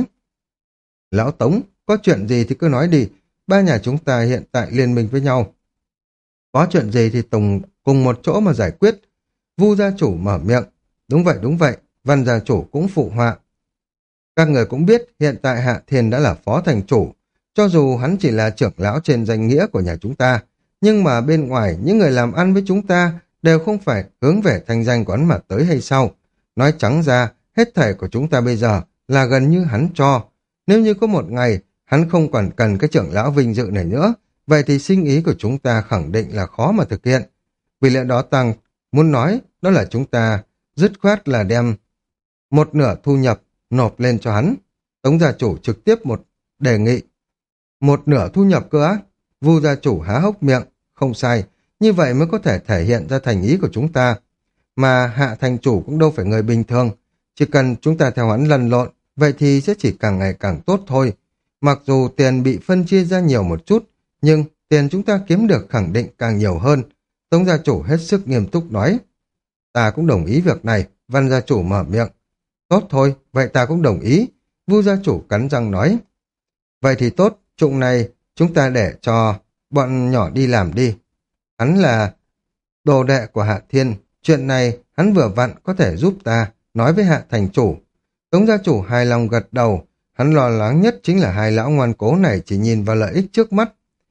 Lão Tống, có chuyện gì thì cứ nói đi, ba nhà chúng ta hiện tại liên minh với nhau. Có chuyện gì thì tùng cùng một chỗ mà giải quyết. Vu gia chủ mở miệng. Đúng vậy, đúng vậy, Văn gia chủ cũng phụ họa. Các người cũng biết hiện tại Hạ Thiên đã là phó thành chủ. Cho dù hắn chỉ là trưởng lão trên danh nghĩa của nhà chúng ta, nhưng mà bên ngoài những người làm ăn với chúng ta đều không phải hướng về thanh danh của hắn mà tới hay sao. Nói trắng ra, hết thảy của chúng ta bây giờ là gần như hắn cho. Nếu như có một ngày hắn không còn cần cái trưởng lão vinh dự này nữa, vậy thì sinh ý của chúng ta khẳng định là khó mà thực hiện. Vì lẽ đó Tăng muốn nói đó là chúng ta dứt khoát là đem một nửa thu nhập nộp lên cho hắn. Tống gia chủ trực tiếp một đề nghị. Một nửa thu nhập cơ á? Vu gia chủ há hốc miệng. Không sai, như vậy mới có thể thể hiện ra thành ý của chúng ta. Mà Hạ thành chủ cũng đâu phải người bình thường. Chỉ cần chúng ta theo hắn lăn lộn, vậy thì sẽ chỉ càng ngày càng tốt thôi. Mặc dù tiền bị phân chia ra nhiều một chút, nhưng tiền chúng ta kiếm được khẳng định càng nhiều hơn. Tống gia chủ hết sức nghiêm túc nói. Ta cũng đồng ý việc này, Văn gia chủ mở miệng. Tốt thôi, vậy ta cũng đồng ý. Vu gia chủ cắn răng nói. Vậy thì tốt, chuyện này chúng ta để cho bọn nhỏ đi làm đi. Hắn là đồ đệ của Hạ Thiên, chuyện này hắn vừa vặn có thể giúp ta nói với Hạ thành chủ. Tống gia chủ hài lòng gật đầu, hắn lo lắng nhất chính là hai lão ngoan cố này chỉ nhìn vào lợi ích trước mắt.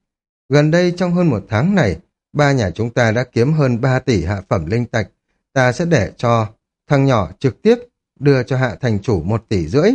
Gần đây trong hơn một tháng này, ba nhà chúng ta đã kiếm hơn ba tỷ hạ phẩm linh tạch, ta sẽ để cho thằng nhỏ trực tiếp đưa cho Hạ thành chủ một tỷ rưỡi.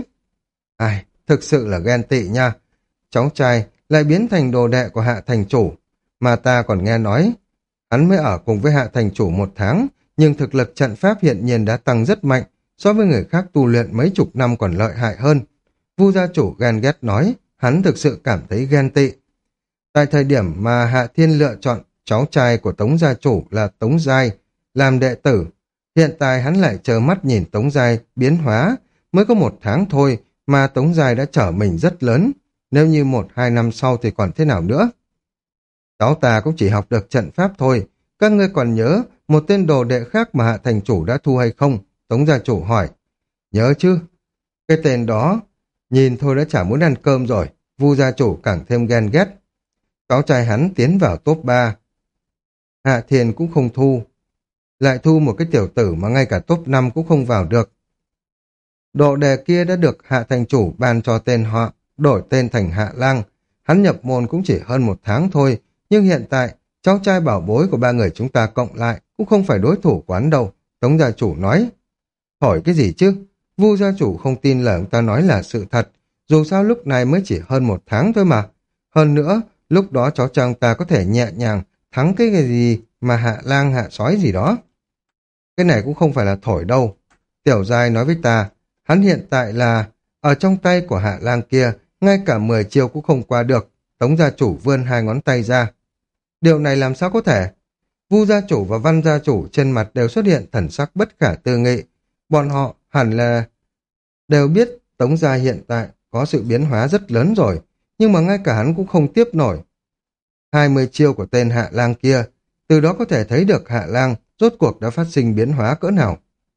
Ai, thực sự là ghen tị nha. Cháu trai lại biến thành đồ đệ của Hạ thành chủ, mà ta còn nghe nói hắn mới ở cùng với Hạ thành chủ một tháng, nhưng thực lực trận pháp hiện nhiên đã tăng rất mạnh, so với người khác tu luyện mấy chục năm còn lợi hại hơn. Vu gia chủ ghen ghét nói, hắn thực sự cảm thấy ghen tị. Tại thời điểm mà Hạ Thiên lựa chọn cháu trai của Tống gia chủ là Tống Giai làm đệ tử, hiện tại hắn lại chờ mắt nhìn Tống Giai biến hóa, mới có một tháng thôi mà Tống Giai đã trở mình rất lớn, nếu như một hai năm sau thì còn thế nào nữa. Cháu ta cũng chỉ học được trận pháp thôi, Các ngươi còn nhớ một tên đồ đệ khác mà Hạ thành chủ đã thu hay không? Tống gia chủ hỏi. Nhớ chứ. Cái tên đó, nhìn thôi đã chả muốn ăn cơm rồi. Vu gia chủ càng thêm ghen ghét. Cháu trai hắn tiến vào top ba. Hạ Thiên cũng không thu. Lại thu một cái tiểu tử mà ngay cả top năm cũng không vào được. Đồ đề kia đã được Hạ thành chủ ban cho tên họ, đổi tên thành Hạ Lang. Hắn nhập môn cũng chỉ hơn một tháng thôi, nhưng hiện tại, cháu trai bảo bối của ba người chúng ta cộng lại cũng không phải đối thủ của hắn đâu, Tống gia chủ nói. Hỏi cái gì chứ? Vu gia chủ không tin lời ông ta nói là sự thật, dù sao lúc này mới chỉ hơn một tháng thôi mà. Hơn nữa, lúc đó cháu trai ông ta có thể nhẹ nhàng thắng cái gì mà Hạ Lang Hạ sói gì đó. Cái này cũng không phải là thổi đâu. Tiểu Giai nói với ta, hắn hiện tại là ở trong tay của Hạ Lang kia, ngay cả mười chiêu cũng không qua được. Tống gia chủ vươn hai ngón tay ra. Điều này làm sao có thể? Vu gia chủ và Văn gia chủ trên mặt đều xuất hiện thần sắc bất khả tư nghị. Bọn họ hẳn là đều biết Tống gia hiện tại có sự biến hóa rất lớn rồi, nhưng mà ngay cả hắn cũng không tiếp nổi. Hai mươi chiêu của tên Hạ Lang kia, từ đó có thể thấy được Hạ Lang rốt cuộc đã phát sinh biến hóa cỡ nào.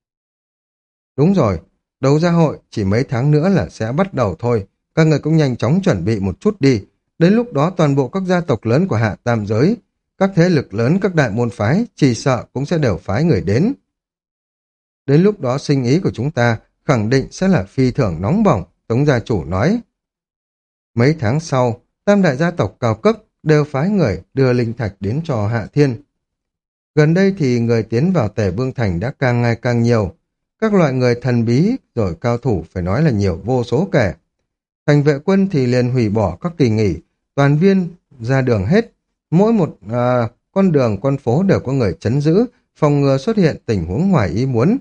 Đúng rồi, đấu giá hội chỉ mấy tháng nữa là sẽ bắt đầu thôi, các người cũng nhanh chóng chuẩn bị một chút đi. Đến lúc đó toàn bộ các gia tộc lớn của Hạ Tam giới, các thế lực lớn, các đại môn phái, chỉ sợ cũng sẽ đều phái người đến. Đến lúc đó sinh ý của chúng ta khẳng định sẽ là phi thường nóng bỏng, Tống gia chủ nói. Mấy tháng sau, tam đại gia tộc cao cấp đều phái người đưa linh thạch đến cho Hạ Thiên. Gần đây thì người tiến vào Tề Vương Thành đã càng ngày càng nhiều. Các loại người thần bí rồi cao thủ phải nói là nhiều vô số kể. Thành vệ quân thì liền hủy bỏ các kỳ nghỉ, toàn viên ra đường hết. Mỗi một à, con đường, con phố đều có người trấn giữ, phòng ngừa xuất hiện tình huống ngoài ý muốn.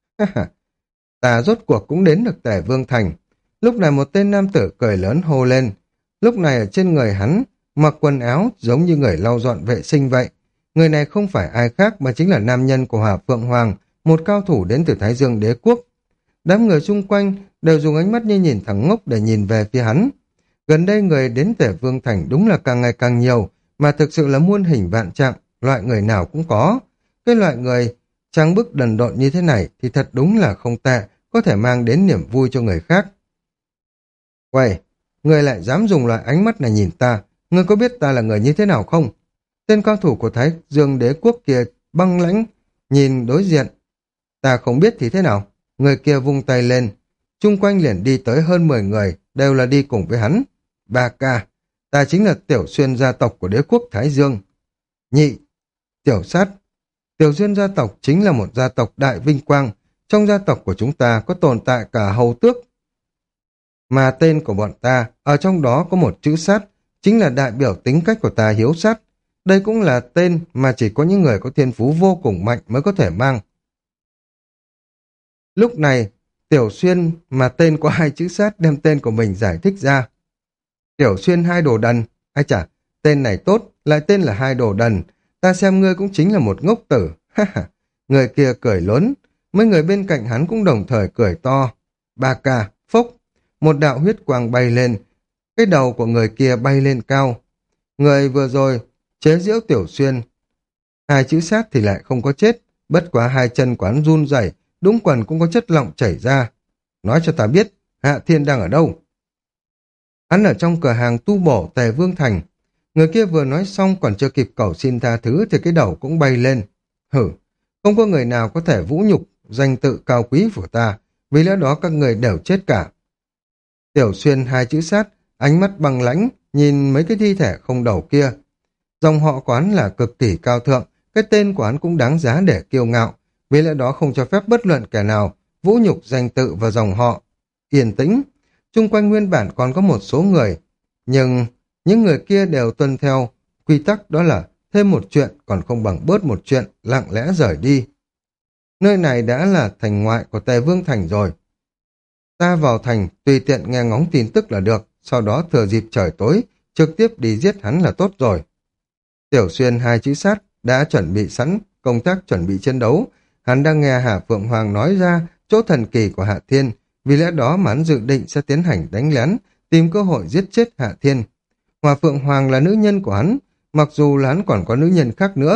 Ta rốt cuộc cũng đến được Tề Vương Thành. Lúc này một tên nam tử cười lớn hô lên. Lúc này ở trên người hắn, mặc quần áo giống như người lau dọn vệ sinh vậy. Người này không phải ai khác mà chính là nam nhân của Hà Phượng Hoàng, một cao thủ đến từ Thái Dương Đế Quốc. Đám người xung quanh đều dùng ánh mắt như nhìn thẳng ngốc để nhìn về phía hắn. Gần đây người đến Tề Vương Thành đúng là càng ngày càng nhiều, mà thực sự là muôn hình vạn trạng, loại người nào cũng có. Cái loại người trang bức đần độn như thế này thì thật đúng là không tệ, có thể mang đến niềm vui cho người khác. Quầy, người lại dám dùng loại ánh mắt này nhìn ta, người có biết ta là người như thế nào không? Tên cao thủ của Thái Dương Đế Quốc kia băng lãnh, nhìn đối diện. Ta không biết thì thế nào? Người kia vung tay lên, chung quanh liền đi tới hơn mười người, đều là đi cùng với hắn. Ba ca, ta chính là Tiểu Xuyên gia tộc của Đế Quốc Thái Dương. Nhị, Tiểu Sát. Tiểu Xuyên gia tộc chính là một gia tộc đại vinh quang, trong gia tộc của chúng ta có tồn tại cả hầu tước. Mà tên của bọn ta, ở trong đó có một chữ sát, chính là đại biểu tính cách của ta hiếu sát. Đây cũng là tên mà chỉ có những người có thiên phú vô cùng mạnh mới có thể mang. Lúc này, Tiểu Xuyên mà tên có hai chữ sát đem tên của mình giải thích ra. Tiểu Xuyên hai đồ đần. Ai chả, tên này tốt, lại tên là hai đồ đần. Ta xem ngươi cũng chính là một ngốc tử. Người kia cười lớn. Mấy người bên cạnh hắn cũng đồng thời cười to. Ba ca, phốc. Một đạo huyết quang bay lên. Cái đầu của người kia bay lên cao. Người vừa rồi chế giễu Tiểu Xuyên. Hai chữ sát thì lại không có chết. Bất quá hai chân của hắn run rẩy, đúng quần cũng có chất lỏng chảy ra. Nói cho ta biết, Hạ Thiên đang ở đâu? Hắn ở trong cửa hàng tu bổ Tề Vương Thành. Người kia vừa nói xong còn chưa kịp cầu xin tha thứ thì cái đầu cũng bay lên. Hử, không có người nào có thể vũ nhục danh tự cao quý của ta, vì lẽ đó các người đều chết cả. Tiểu Xuyên hai chữ sát, ánh mắt băng lãnh, nhìn mấy cái thi thể không đầu kia. Dòng họ của hắn là cực kỳ cao thượng, cái tên của hắn cũng đáng giá để kiêu ngạo, vì lẽ đó không cho phép bất luận kẻ nào vũ nhục danh tự và dòng họ. Yên tĩnh, chung quanh nguyên bản còn có một số người, nhưng những người kia đều tuân theo quy tắc, đó là thêm một chuyện còn không bằng bớt một chuyện, lặng lẽ rời đi. Nơi này đã là thành ngoại của Tề Vương Thành rồi. Ta vào thành tùy tiện nghe ngóng tin tức là được, sau đó thừa dịp trời tối trực tiếp đi giết hắn là tốt rồi. Tiểu Xuyên hai chữ sát đã chuẩn bị sẵn công tác chuẩn bị chiến đấu. Hắn đang nghe Hà Phượng Hoàng nói ra chỗ thần kỳ của Hạ Thiên, vì lẽ đó mà hắn dự định sẽ tiến hành đánh lén, tìm cơ hội giết chết Hạ Thiên. Hòa Phượng Hoàng là nữ nhân của hắn, mặc dù là hắn còn có nữ nhân khác nữa,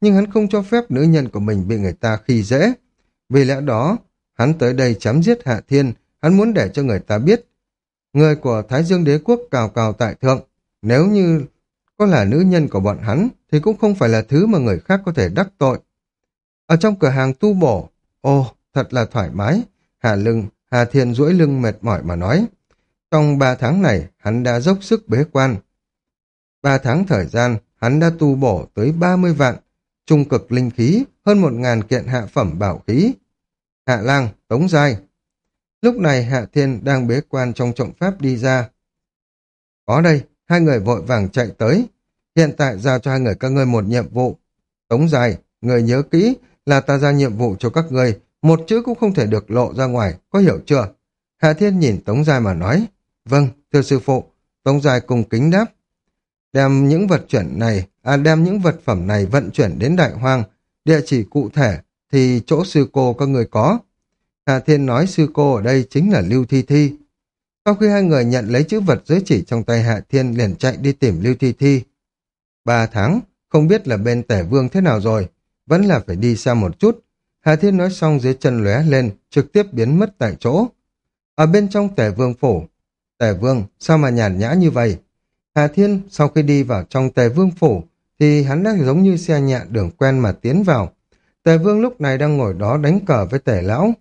nhưng hắn không cho phép nữ nhân của mình bị người ta khi dễ. Vì lẽ đó, hắn tới đây chém giết Hạ Thiên, hắn muốn để cho người ta biết. Người của Thái Dương Đế Quốc cao cao tại thượng, nếu như có là nữ nhân của bọn hắn, thì cũng không phải là thứ mà người khác có thể đắc tội. Ở trong cửa hàng tu bổ, ồ, thật là thoải mái. Hà lưng, Hà Thiên duỗi lưng mệt mỏi mà nói. Trong ba tháng này, hắn đã dốc sức bế quan. Ba tháng thời gian, hắn đã tu bổ tới ba mươi vạn, trung cực linh khí, hơn một ngàn kiện hạ phẩm bảo khí. Hạ Lang, Tống Giai. Lúc này Hạ Thiên đang bế quan trong trọng pháp đi ra. Có đây, hai người vội vàng chạy tới. Hiện tại giao cho hai người các ngươi một nhiệm vụ. Tống Giai, người nhớ kỹ là ta ra nhiệm vụ cho các ngươi, một chữ cũng không thể được lộ ra ngoài, có hiểu chưa? Hạ Thiên nhìn Tống Giai mà nói. Vâng, thưa sư phụ. Tống Giai cùng kính đáp. Đem những vật chuyển này, à đem những vật phẩm này vận chuyển đến Đại Hoang, địa chỉ cụ thể thì chỗ sư cô các người có. Hà Thiên nói sư cô ở đây chính là Lưu Thi Thi. Sau khi hai người nhận lấy chữ vật giới chỉ trong tay Hạ Thiên liền chạy đi tìm Lưu Thi Thi. Ba tháng, không biết là bên Tể Vương thế nào rồi, vẫn là phải đi xa một chút. Hà Thiên nói xong dưới chân lóe lên, trực tiếp biến mất tại chỗ. Ở bên trong Tể Vương phủ, Tể Vương, sao mà nhàn nhã như vậy? Hà Thiên sau khi đi vào trong Tề Vương phủ thì hắn đã giống như xe nhẹ đường quen mà tiến vào. Tề Vương lúc này đang ngồi đó đánh cờ với Tề Lão.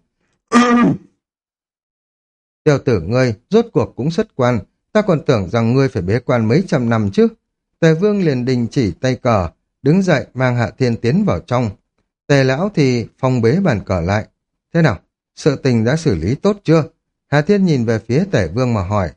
Tiểu tử ngươi, rốt cuộc cũng xuất quan, ta còn tưởng rằng ngươi phải bế quan mấy trăm năm chứ. Tề Vương liền đình chỉ tay cờ, đứng dậy mang Hạ Thiên tiến vào trong. Tề Lão thì phong bế bàn cờ lại. Thế nào, sự tình đã xử lý tốt chưa? Hạ Thiên nhìn về phía Tề Vương mà hỏi.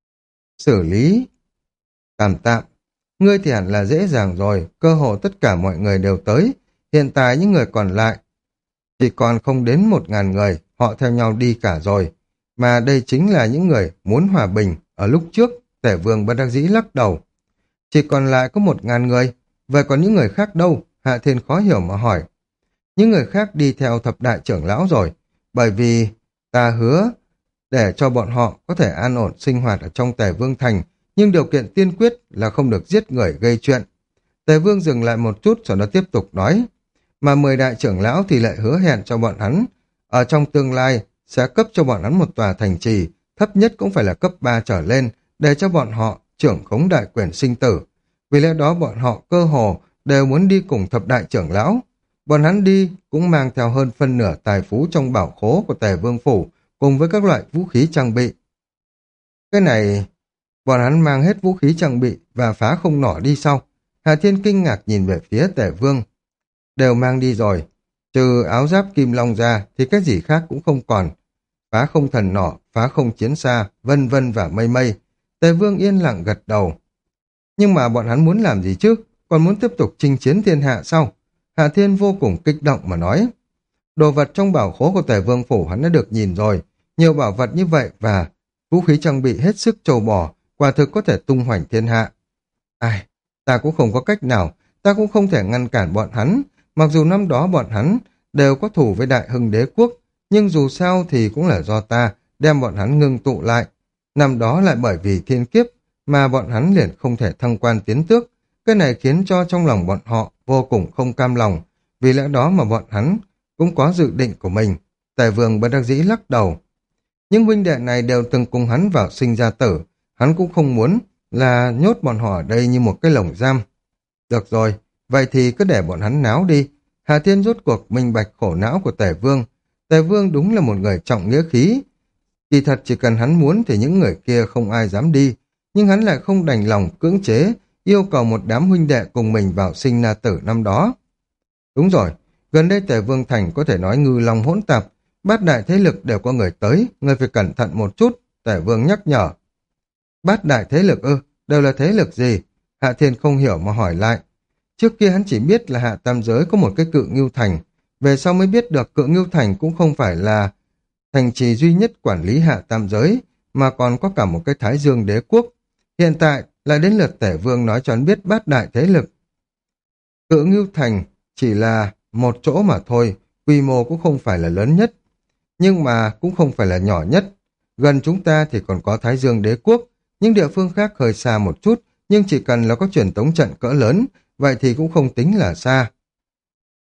Xử lý... Tạm tạm, ngươi thì hẳn là dễ dàng rồi, cơ hồ tất cả mọi người đều tới. Hiện tại những người còn lại, chỉ còn không đến một ngàn người, họ theo nhau đi cả rồi. Mà đây chính là những người muốn hòa bình. Ở lúc trước, Tể Vương bất đắc dĩ lắc đầu. Chỉ còn lại có một ngàn người, vậy còn những người khác đâu? Hạ Thiên khó hiểu mà hỏi. Những người khác đi theo thập đại trưởng lão rồi, bởi vì ta hứa để cho bọn họ có thể an ổn sinh hoạt ở trong Tề Vương Thành, nhưng điều kiện tiên quyết là không được giết người gây chuyện. Tề Vương dừng lại một chút rồi nó tiếp tục nói, mà mười đại trưởng lão thì lại hứa hẹn cho bọn hắn, ở trong tương lai sẽ cấp cho bọn hắn một tòa thành trì, thấp nhất cũng phải là cấp ba trở lên, để cho bọn họ trưởng khống đại quyền sinh tử. Vì lẽ đó bọn họ cơ hồ đều muốn đi cùng thập đại trưởng lão. Bọn hắn đi cũng mang theo hơn phân nửa tài phú trong bảo khố của Tề Vương Phủ, cùng với các loại vũ khí trang bị. Cái này... Bọn hắn mang hết vũ khí trang bị và phá không nỏ đi sau. Hà Thiên kinh ngạc nhìn về phía Tề Vương. Đều mang đi rồi. Trừ áo giáp kim long ra thì cái gì khác cũng không còn. Phá không thần nỏ, phá không chiến xa, vân vân và mây mây. Tề Vương yên lặng gật đầu. Nhưng mà bọn hắn muốn làm gì chứ? Còn muốn tiếp tục chinh chiến thiên hạ sao? Hà Thiên vô cùng kích động mà nói. Đồ vật trong bảo khố của Tề Vương Phủ hắn đã được nhìn rồi. Nhiều bảo vật như vậy và vũ khí trang bị hết sức trâu bò, quả thực có thể tung hoành thiên hạ. Ai, ta cũng không có cách nào, ta cũng không thể ngăn cản bọn hắn, mặc dù năm đó bọn hắn đều có thù với Đại Hưng Đế Quốc, nhưng dù sao thì cũng là do ta đem bọn hắn ngưng tụ lại. Năm đó lại bởi vì thiên kiếp mà bọn hắn liền không thể thăng quan tiến tước, cái này khiến cho trong lòng bọn họ vô cùng không cam lòng, vì lẽ đó mà bọn hắn cũng có dự định của mình. Tề Vương bất đắc dĩ lắc đầu. Những huynh đệ này đều từng cùng hắn vào sinh ra tử, hắn cũng không muốn là nhốt bọn họ ở đây như một cái lồng giam. Được rồi, vậy thì cứ để bọn hắn náo đi. Hà Thiên rốt cuộc minh bạch khổ não của Tề Vương. Tề Vương đúng là một người trọng nghĩa khí. Kỳ thật chỉ cần hắn muốn thì những người kia không ai dám đi, nhưng hắn lại không đành lòng cưỡng chế, yêu cầu một đám huynh đệ cùng mình vào sinh na tử năm đó. Đúng rồi, gần đây Tề Vương Thành có thể nói ngư long hỗn tạp, bát đại thế lực đều có người tới, người phải cẩn thận một chút, Tề Vương nhắc nhở. Bát đại thế lực ư, đều là thế lực gì? Hạ Thiên không hiểu mà hỏi lại. Trước kia hắn chỉ biết là Hạ Tam Giới có một cái Cự Ngưu Thành, về sau mới biết được Cự Ngưu Thành cũng không phải là thành trì duy nhất quản lý Hạ Tam Giới, mà còn có cả một cái Thái Dương Đế Quốc. Hiện tại lại đến lượt Tể Vương nói cho hắn biết bát đại thế lực. Cự Ngưu Thành chỉ là một chỗ mà thôi, quy mô cũng không phải là lớn nhất, nhưng mà cũng không phải là nhỏ nhất. Gần chúng ta thì còn có Thái Dương Đế Quốc, những địa phương khác hơi xa một chút, nhưng chỉ cần là có truyền tống trận cỡ lớn, vậy thì cũng không tính là xa.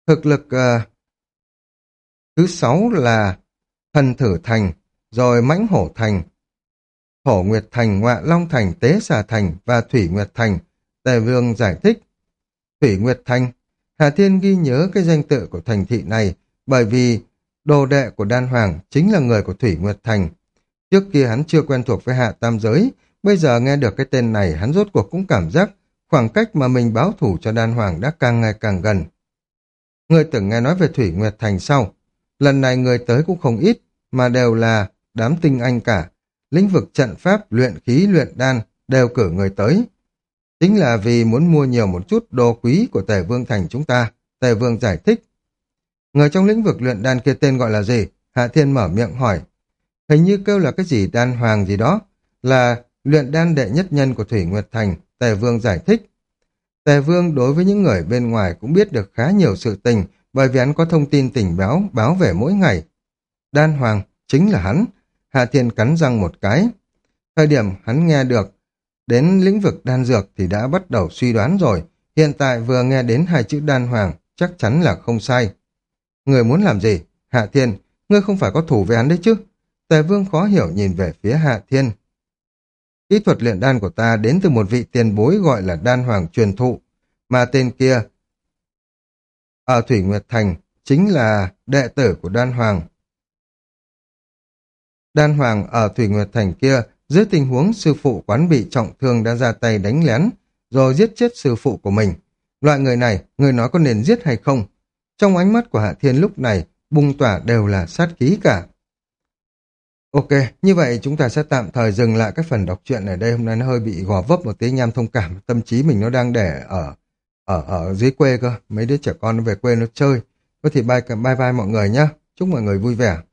Thực lực ờ, thứ sáu là Thần Thử Thành, rồi Mãnh Hổ Thành, Thổ Nguyệt Thành, Ngọa Long Thành, Tế Xà Thành và Thủy Nguyệt Thành. Tề Vương giải thích. Thủy Nguyệt Thành. Hà Thiên ghi nhớ cái danh tự của thành thị này bởi vì đồ đệ của Đan Hoàng chính là người của Thủy Nguyệt Thành. Trước kia hắn chưa quen thuộc với Hạ Tam Giới, bây giờ nghe được cái tên này hắn rốt cuộc cũng cảm giác khoảng cách mà mình báo thủ cho Đan Hoàng đã càng ngày càng gần. Người từng nghe nói về Thủy Nguyệt Thành sau. Lần này người tới cũng không ít, mà đều là đám tinh anh cả. Lĩnh vực trận pháp, luyện khí, luyện đan đều cử người tới. Chính là vì muốn mua nhiều một chút đồ quý của Tề Vương Thành chúng ta. Tề Vương giải thích. Người trong lĩnh vực luyện đan kia tên gọi là gì? Hạ Thiên mở miệng hỏi. Hình như kêu là cái gì đan hoàng gì đó. Là luyện đan đệ nhất nhân của Thủy Nguyệt Thành. Tề Vương giải thích. Tề Vương đối với những người bên ngoài cũng biết được khá nhiều sự tình bởi vì hắn có thông tin tình báo báo về mỗi ngày. Đan hoàng chính là hắn. Hạ Thiên cắn răng một cái. Thời điểm hắn nghe được đến lĩnh vực đan dược thì đã bắt đầu suy đoán rồi. Hiện tại vừa nghe đến hai chữ đan hoàng, chắc chắn là không sai. Người muốn làm gì? Hạ Thiên, ngươi không phải có thủ với hắn đấy chứ? Tề Vương khó hiểu nhìn về phía Hạ Thiên. Kỹ thuật luyện đan của ta đến từ một vị tiền bối gọi là đan hoàng truyền thụ, mà tên kia ở Thủy Nguyệt Thành chính là đệ tử của đan hoàng. Đan hoàng ở Thủy Nguyệt Thành kia, dưới tình huống sư phụ quán bị trọng thương đã ra tay đánh lén, rồi giết chết sư phụ của mình. Loại người này, người nói có nên giết hay không? Trong ánh mắt của Hạ Thiên lúc này, bùng tỏa đều là sát khí cả. Ok, như vậy chúng ta sẽ tạm thời dừng lại cái phần đọc truyện ở đây. Hôm nay nó hơi bị gò vấp một tí, anh em thông cảm. Tâm trí mình nó đang để ở ở ở dưới quê cơ. Mấy đứa trẻ con nó về quê nó chơi. Có thì bye, bye bye mọi người nhé. Chúc mọi người vui vẻ.